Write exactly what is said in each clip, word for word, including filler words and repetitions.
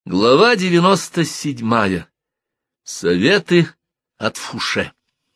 Глава девяносто седьмая. Советы от Фуше.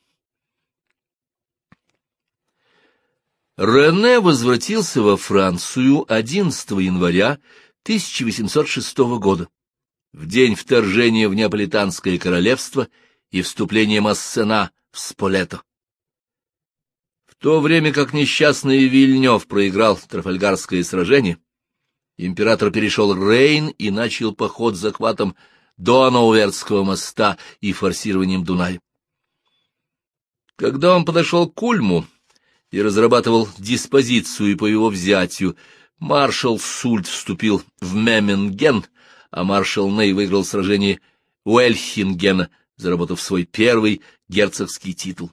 Рене возвратился во Францию одиннадцатого января тысяча восемьсот шестого года, в день вторжения в Неаполитанское королевство и вступления Массена в Сполето. В то время как несчастный Вильнёв проиграл Трафальгарское сражение, император перешел Рейн и начал поход с захватом Донаувертского моста и форсированием Дуная. Когда он подошел к Ульму и разрабатывал диспозицию по его взятию, маршал Сульт вступил в Мемминген, а маршал Ней выиграл сражение у Эльхингена, заработав свой первый герцогский титул.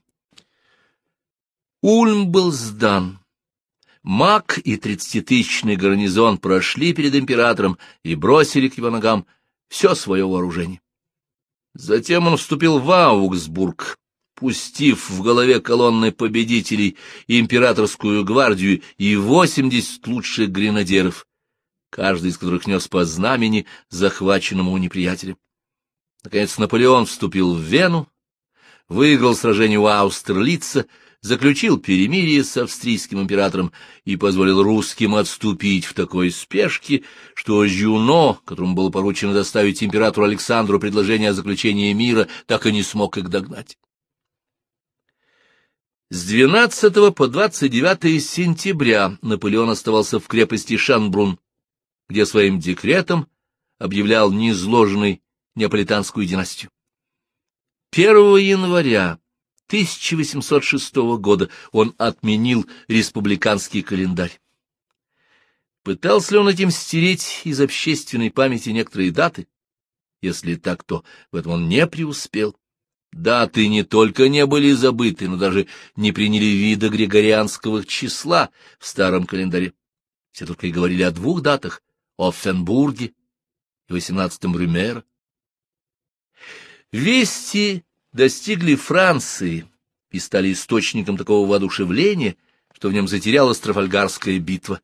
Ульм был сдан. Мак и тридцатитысячный гарнизон прошли перед императором и бросили к его ногам все свое вооружение. Затем он вступил в Аугсбург, пустив в голове колонны победителей императорскую гвардию и восемьдесят лучших гренадеров, каждый из которых нес по знамени захваченному у неприятеля. Наконец Наполеон вступил в Вену, выиграл сражение у Аустерлица, заключил перемирие с австрийским императором и позволил русским отступить в такой спешке, что Жюно, которому было поручено доставить императору Александру предложение о заключении мира, так и не смог их догнать. С двенадцатого по двадцать девятое сентября Наполеон оставался в крепости Шанбрунн, где своим декретом объявлял низложенной неаполитанскую династию. первого января тысяча восемьсот шестого года он отменил республиканский календарь. Пытался ли он этим стереть из общественной памяти некоторые даты? Если так, то в этом он не преуспел. Даты не только не были забыты, но даже не приняли вида григорианского числа в старом календаре. Все только и говорили о двух датах — Оффенбурге и восемнадцатом Брюмера. Вести достигли Франции и стали источником такого воодушевления, что в нем затерялась Трафальгарская битва.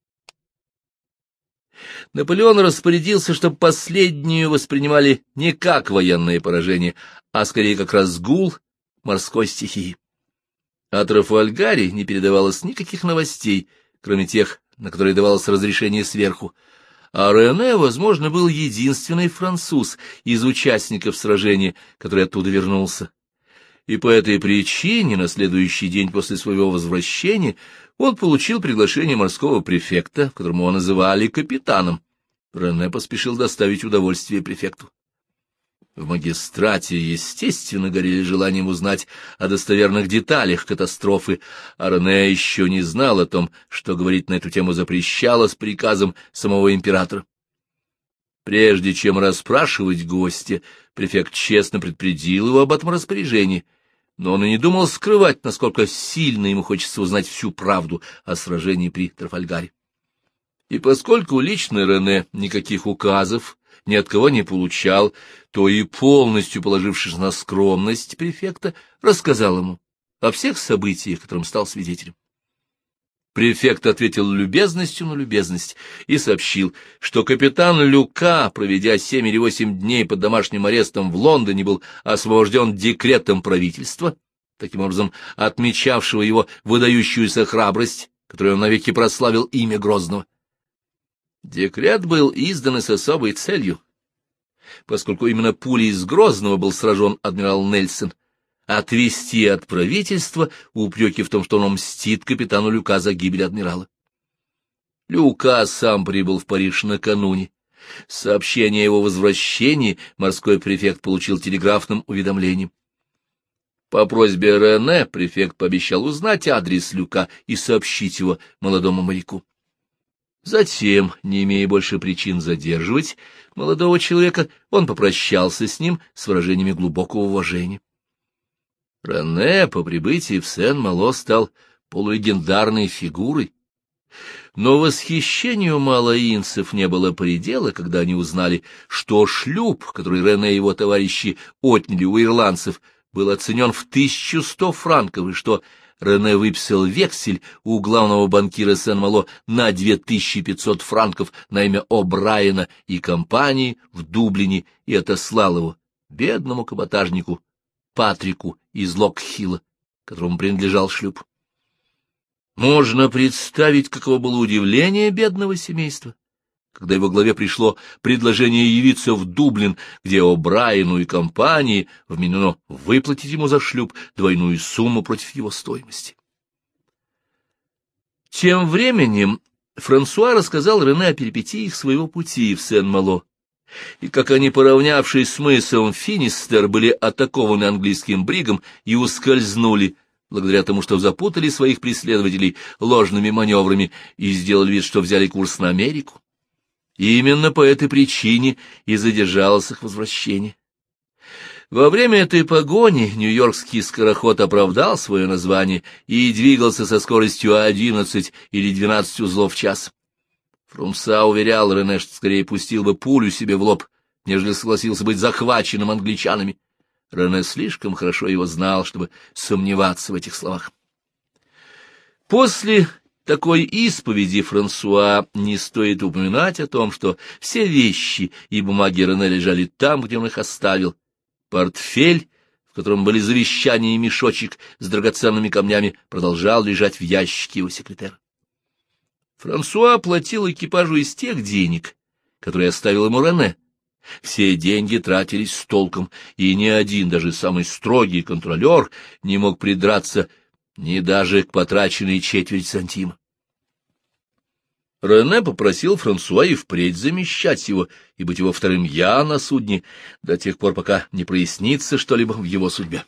Наполеон распорядился, чтобы последнюю воспринимали не как военное поражение, а скорее как разгул морской стихии. О Трафальгаре не передавалось никаких новостей, кроме тех, на которые давалось разрешение сверху, а Рене, возможно, был единственный француз из участников сражения, который оттуда вернулся. И по этой причине на следующий день после своего возвращения он получил приглашение морского префекта, которому его называли капитаном. Рене поспешил доставить удовольствие префекту. В магистрате, естественно, горели желанием узнать о достоверных деталях катастрофы, а Рене еще не знал о том, что говорить на эту тему запрещалось приказом самого императора. Прежде чем расспрашивать гостя, префект честно предупредил его об этом распоряжении, но он и не думал скрывать, насколько сильно ему хочется узнать всю правду о сражении при Трафальгаре. И поскольку лично Рене никаких указов ни от кого не получал, то и полностью положившись на скромность префекта, рассказал ему о всех событиях, которым стал свидетелем. Префект ответил любезностью на любезность и сообщил, что капитан Люка, проведя семь или восемь дней под домашним арестом в Лондоне, был освобожден декретом правительства, таким образом отмечавшего его выдающуюся храбрость, которой он навеки прославил имя Грозного. Декрет был издан с особой целью, поскольку именно пулей из Грозного был сражен адмирал Нельсон, отвести от правительства упреки в том, что он мстит капитану Люка за гибель адмирала. Люка сам прибыл в Париж накануне. Сообщение о его возвращении морской префект получил телеграфным уведомлением. По просьбе Рене префект пообещал узнать адрес Люка и сообщить его молодому моряку. Затем, не имея больше причин задерживать молодого человека, он попрощался с ним с выражениями глубокого уважения. Рене по прибытии в Сен-Мало стал полулегендарной фигурой, но восхищению малоинцев не было предела, когда они узнали, что шлюп, который Рене и его товарищи отняли у ирландцев, был оценен в тысячу сто франков, и что Рене выписал вексель у главного банкира Сен-Мало на две тысячи пятьсот франков на имя О'Брайена и компании в Дублине и отослал его бедному каботажнику Патрику из Локхилла, которому принадлежал шлюп. Можно представить, каково было удивление бедного семейства, когда его главе пришло предложение явиться в Дублин, где О'Брайену и компании вменено выплатить ему за шлюп двойную сумму против его стоимости. Тем временем Франсуа рассказал Рене о перипетиях своего пути в Сен-Мало, и как они, поравнявшись с мысом Финистер, были атакованы английским бригом и ускользнули, благодаря тому, что запутали своих преследователей ложными маневрами и сделали вид, что взяли курс на Америку. И именно по этой причине и задержалось их возвращение. Во время этой погони нью-йоркский скороход оправдал свое название и двигался со скоростью одиннадцать или двенадцать узлов в час. Фрунса уверял Рене, что скорее пустил бы пулю себе в лоб, нежели согласился быть захваченным англичанами. Рене слишком хорошо его знал, чтобы сомневаться в этих словах. После такой исповеди Франсуа не стоит упоминать о том, что все вещи и бумаги Рене лежали там, где он их оставил. Портфель, в котором были завещания и мешочек с драгоценными камнями, продолжал лежать в ящике его секретаря. Франсуа платил экипажу из тех денег, которые оставил ему Рене. Все деньги тратились с толком, и ни один, даже самый строгий контролер, не мог придраться ни даже к потраченной четверть сантима. Рене попросил Франсуа и впредь замещать его и быть его вторым «я» на судне до тех пор, пока не прояснится что-либо в его судьбе.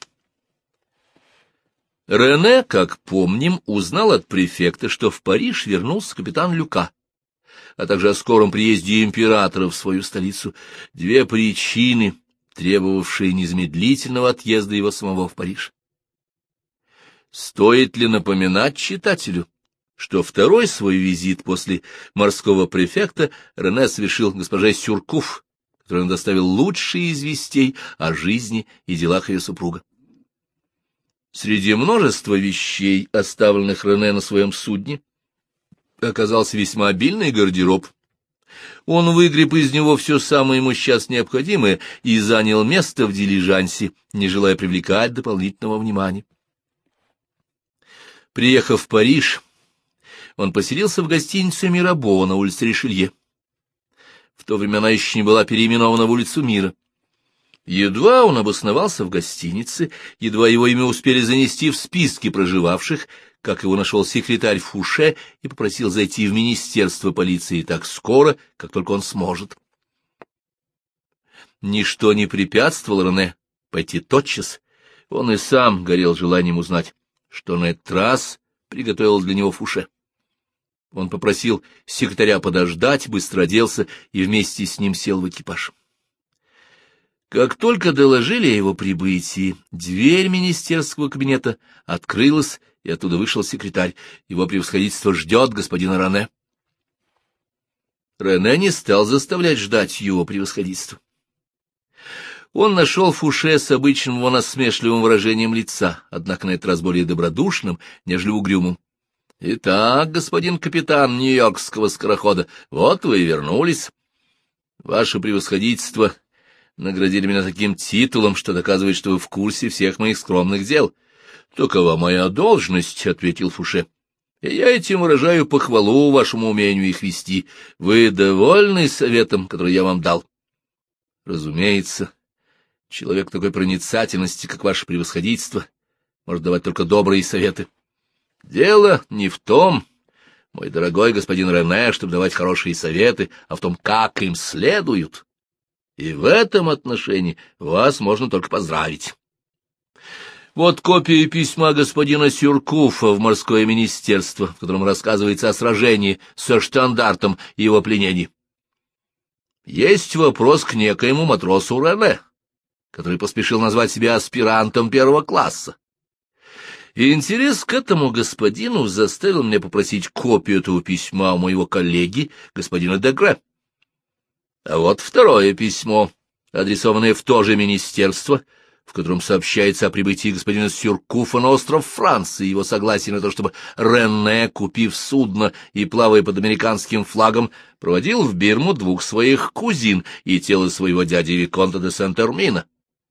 Рене, как помним, узнал от префекта, что в Париж вернулся капитан Люка, а также о скором приезде императора в свою столицу, две причины, требовавшие незамедлительного отъезда его самого в Париж. Стоит ли напоминать читателю, что второй свой визит после морского префекта Рене совершил госпоже Сюркуф, которой он доставил лучшие известий о жизни и делах ее супруга. Среди множества вещей, оставленных Рене на своем судне, оказался весьма обильный гардероб. Он выгреб из него все самое ему сейчас необходимое и занял место в дилижансе, не желая привлекать дополнительного внимания. Приехав в Париж, он поселился в гостинице «Мирабо» на улице Ришелье. В то время она еще не была переименована в улицу Мира. Едва он обосновался в гостинице, едва его имя успели занести в списки проживавших, как его нашел секретарь Фуше и попросил зайти в министерство полиции так скоро, как только он сможет. Ничто не препятствовало Рене пойти тотчас. Он и сам горел желанием узнать, что на этот раз приготовил для него Фуше. Он попросил секретаря подождать, быстро оделся и вместе с ним сел в экипаж. Как только доложили о его прибытии, дверь министерского кабинета открылась, и оттуда вышел секретарь. Его превосходительство ждет господина Рене. Рене не стал заставлять ждать его превосходительство. Он нашел Фуше с обычным его насмешливым выражением лица, однако на этот раз более добродушным, нежели угрюмым. — Итак, господин капитан нью-йоркского скорохода, вот вы и вернулись. Ваше превосходительство наградили меня таким титулом, что доказывает, что вы в курсе всех моих скромных дел. — Такова моя должность, — ответил Фуше. — И я этим выражаю похвалу вашему умению их вести. Вы довольны советом, который я вам дал? — Разумеется, человек такой проницательности, как ваше превосходительство, может давать только добрые советы. — Дело не в том, мой дорогой господин Рене, чтобы давать хорошие советы, а в том, как им следуют. И в этом отношении вас можно только поздравить. Вот копия письма господина Сюркуфа в морское министерство, в котором рассказывается о сражении со штандартом и его пленении. Есть вопрос к некоему матросу Рене, который поспешил назвать себя аспирантом первого класса. И интерес к этому господину заставил меня попросить копию этого письма у моего коллеги, господина Дегре. А вот второе письмо, адресованное в то же министерство, в котором сообщается о прибытии господина Сюркуфа на остров Франции и его согласии на то, чтобы Рене, купив судно и плавая под американским флагом, проводил в Бирму двух своих кузин и тело своего дяди Виконта де Сент-Эрмина.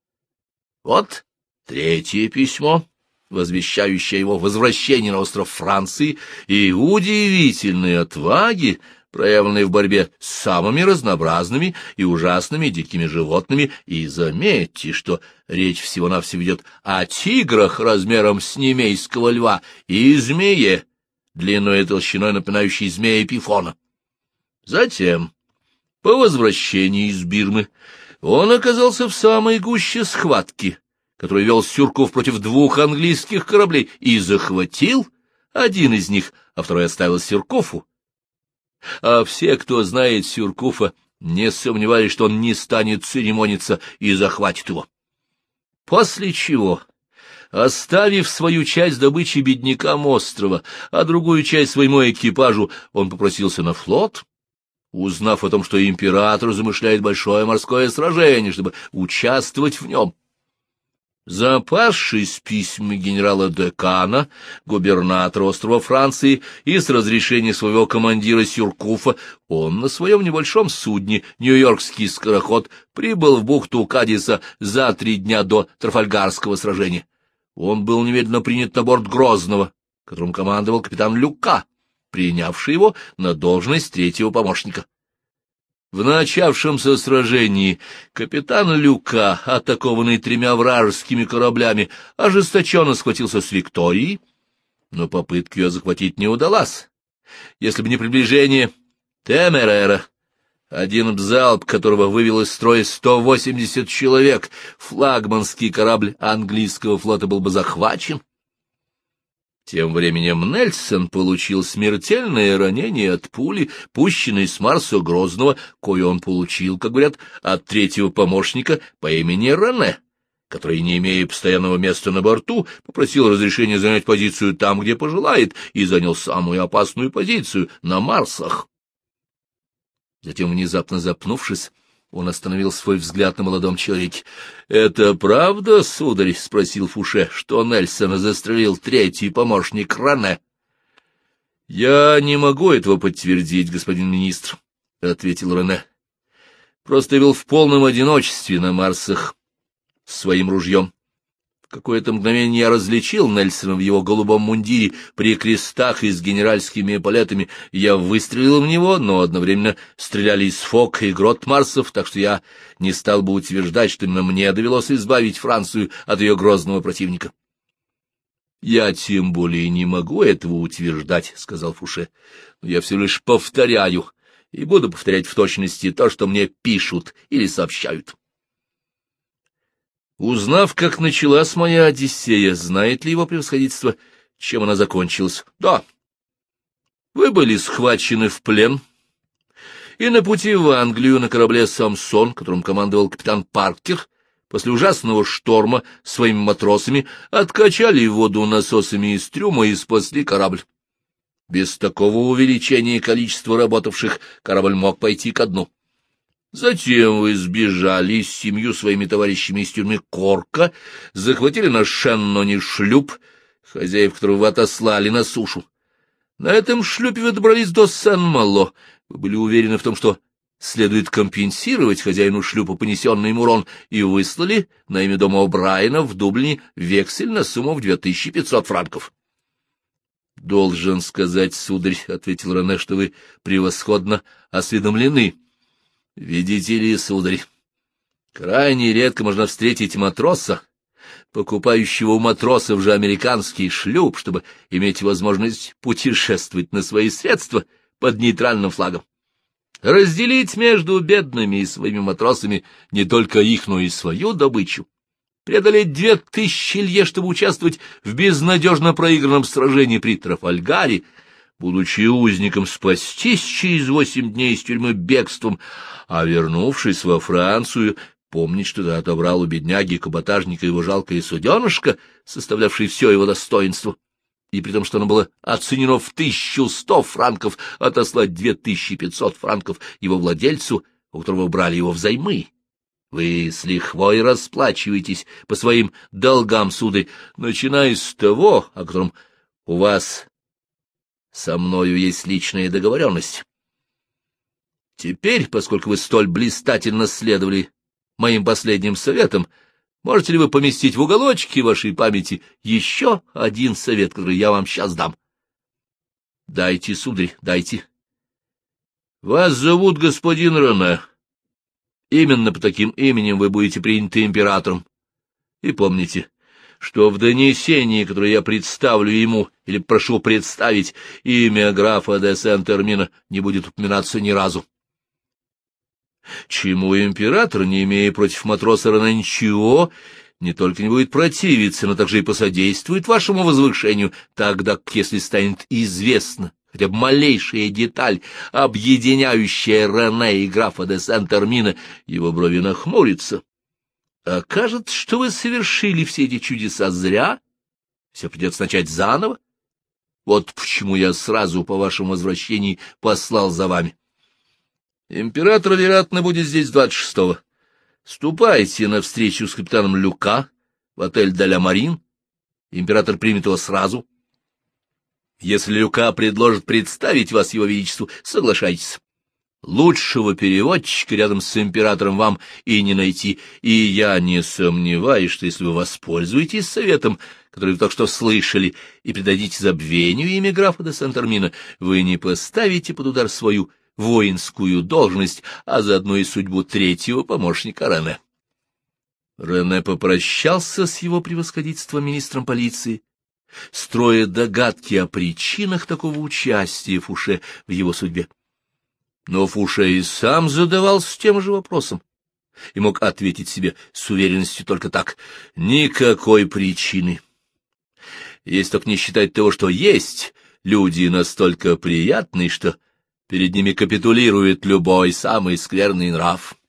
Вот третье письмо, возвещающее его возвращение на остров Франции и удивительной отваги, проявленной в борьбе с самыми разнообразными и ужасными дикими животными, и заметьте, что речь всего-навсего идет о тиграх размером с немейского льва и змее, длиной и толщиной напоминающей змея Пифона. Затем, по возвращении из Бирмы, он оказался в самой гуще схватки, которую вел Сюркуф против двух английских кораблей, и захватил один из них, а второй оставил Сюркуфу. А все, кто знает Сюркуфа, не сомневались, что он не станет церемониться и захватит его. После чего, оставив свою часть добычи беднякам острова, а другую часть своему экипажу, он попросился на флот, узнав о том, что император замышляет большое морское сражение, чтобы участвовать в нем. Запасшись письмами генерала Декана, губернатора острова Франции, и с разрешения своего командира Сюркуфа, он на своем небольшом судне «Нью-Йоркский скороход» прибыл в бухту Кадиса за три дня до Трафальгарского сражения. Он был немедленно принят на борт Грозного, которым командовал капитан Люка, принявший его на должность третьего помощника. В начавшемся сражении капитан Люка, атакованный тремя вражескими кораблями, ожесточенно схватился с Викторией, но попытка ее захватить не удалась. Если бы не приближение Темерера, один залп которого вывел из строя сто восемьдесят человек, флагманский корабль английского флота был бы захвачен. Тем временем Нельсон получил смертельное ранение от пули, пущенной с Марса Грозного, кое он получил, как говорят, от третьего помощника по имени Рене, который, не имея постоянного места на борту, попросил разрешения занять позицию там, где пожелает, и занял самую опасную позицию — на Марсах. Затем, внезапно запнувшись, он остановил свой взгляд на молодом человеке. — Это правда, сударь? — спросил Фуше, — что Нельсона застрелил третий помощник Рене? — Я не могу этого подтвердить, господин министр, — ответил Рене. — Просто был в полном одиночестве на Марсах с своим ружьем. В какое-то мгновение я различил Нельсона в его голубом мундире при крестах и с генеральскими эполетами. Я выстрелил в него, но одновременно стреляли из Фок и Грот Марсов, так что я не стал бы утверждать, что именно мне довелось избавить Францию от ее грозного противника. — Я тем более не могу этого утверждать, — сказал Фуше, — но я все лишь повторяю и буду повторять в точности то, что мне пишут или сообщают. Узнав, как началась моя Одиссея, знает ли его превосходительство, чем она закончилась? Да. Вы были схвачены в плен, и на пути в Англию на корабле «Самсон», которым командовал капитан Паркер, после ужасного шторма своими матросами откачали воду насосами из трюма и спасли корабль. Без такого увеличения количества работавших корабль мог пойти ко дну. Затем вы сбежали с семью своими товарищами из тюрьмы Корка, захватили на Шенноне шлюп, хозяев которого вы отослали на сушу. На этом шлюпе вы добрались до Сен-Мало. Вы были уверены в том, что следует компенсировать хозяину шлюпа понесенный им урон, и выслали на имя дома О'Брайена в Дублине вексель на сумму в две тысячи пятьсот франков. — Должен сказать, сударь, — ответил Рене, — что вы превосходно осведомлены. Видите ли, сударь, крайне редко можно встретить матроса, покупающего у матросов же американский шлюп, чтобы иметь возможность путешествовать на свои средства под нейтральным флагом. Разделить между бедными и своими матросами не только их, но и свою добычу. Преодолеть две тысячи лье, чтобы участвовать в безнадежно проигранном сражении при Трафальгаре, будучи узником, спастись через восемь дней из тюрьмы бегством, а, вернувшись во Францию, помнить, что ты отобрал у бедняги каботажника его жалкое суденышко, составлявшее все его достоинство, и при том, что оно было оценено в тысячу сто франков, отослать две тысячи пятьсот франков его владельцу, у которого брали его взаймы. Вы с лихвой расплачиваетесь по своим долгам, сударь, начиная с того, о котором у вас со мною есть личная договоренность. Теперь, поскольку вы столь блистательно следовали моим последним советам, можете ли вы поместить в уголочке вашей памяти еще один совет, который я вам сейчас дам? Дайте, сударь, дайте. Вас зовут господин Рене. Именно по таким именем вы будете приняты императором. И помните, что в донесении, которое я представлю ему или прошу представить, имя графа де Сент-Эрмина не будет упоминаться ни разу. Чему император, не имея против матроса Рене ничего, не только не будет противиться, но также и посодействует вашему возвышению, тогда как если станет известно хотя бы малейшая деталь, объединяющая Рене и графа де Сент-Эрмина, его брови нахмурятся. Окажется, что вы совершили все эти чудеса зря, все придется начать заново. Вот почему я сразу по вашему возвращении послал за вами. Император, вероятно, будет здесь двадцать шестого. Ступайте на встречу с капитаном Люка в отель «Де ля Марин». Император примет его сразу. Если Люка предложит представить вас его величеству, соглашайтесь. Лучшего переводчика рядом с императором вам и не найти, и я не сомневаюсь, что если вы воспользуетесь советом, который вы только что слышали, и придадите забвению имя графа де Сент-Эрмина, вы не поставите под удар свою воинскую должность, а заодно и судьбу третьего помощника Рене. Рене попрощался с его превосходительством министром полиции, строя догадки о причинах такого участия Фуше в его судьбе. Но Фуше и сам задавался тем же вопросом и мог ответить себе с уверенностью только так: никакой причины. Если только не считать того, что есть люди настолько приятные, что перед ними капитулирует любой самый скверный нрав.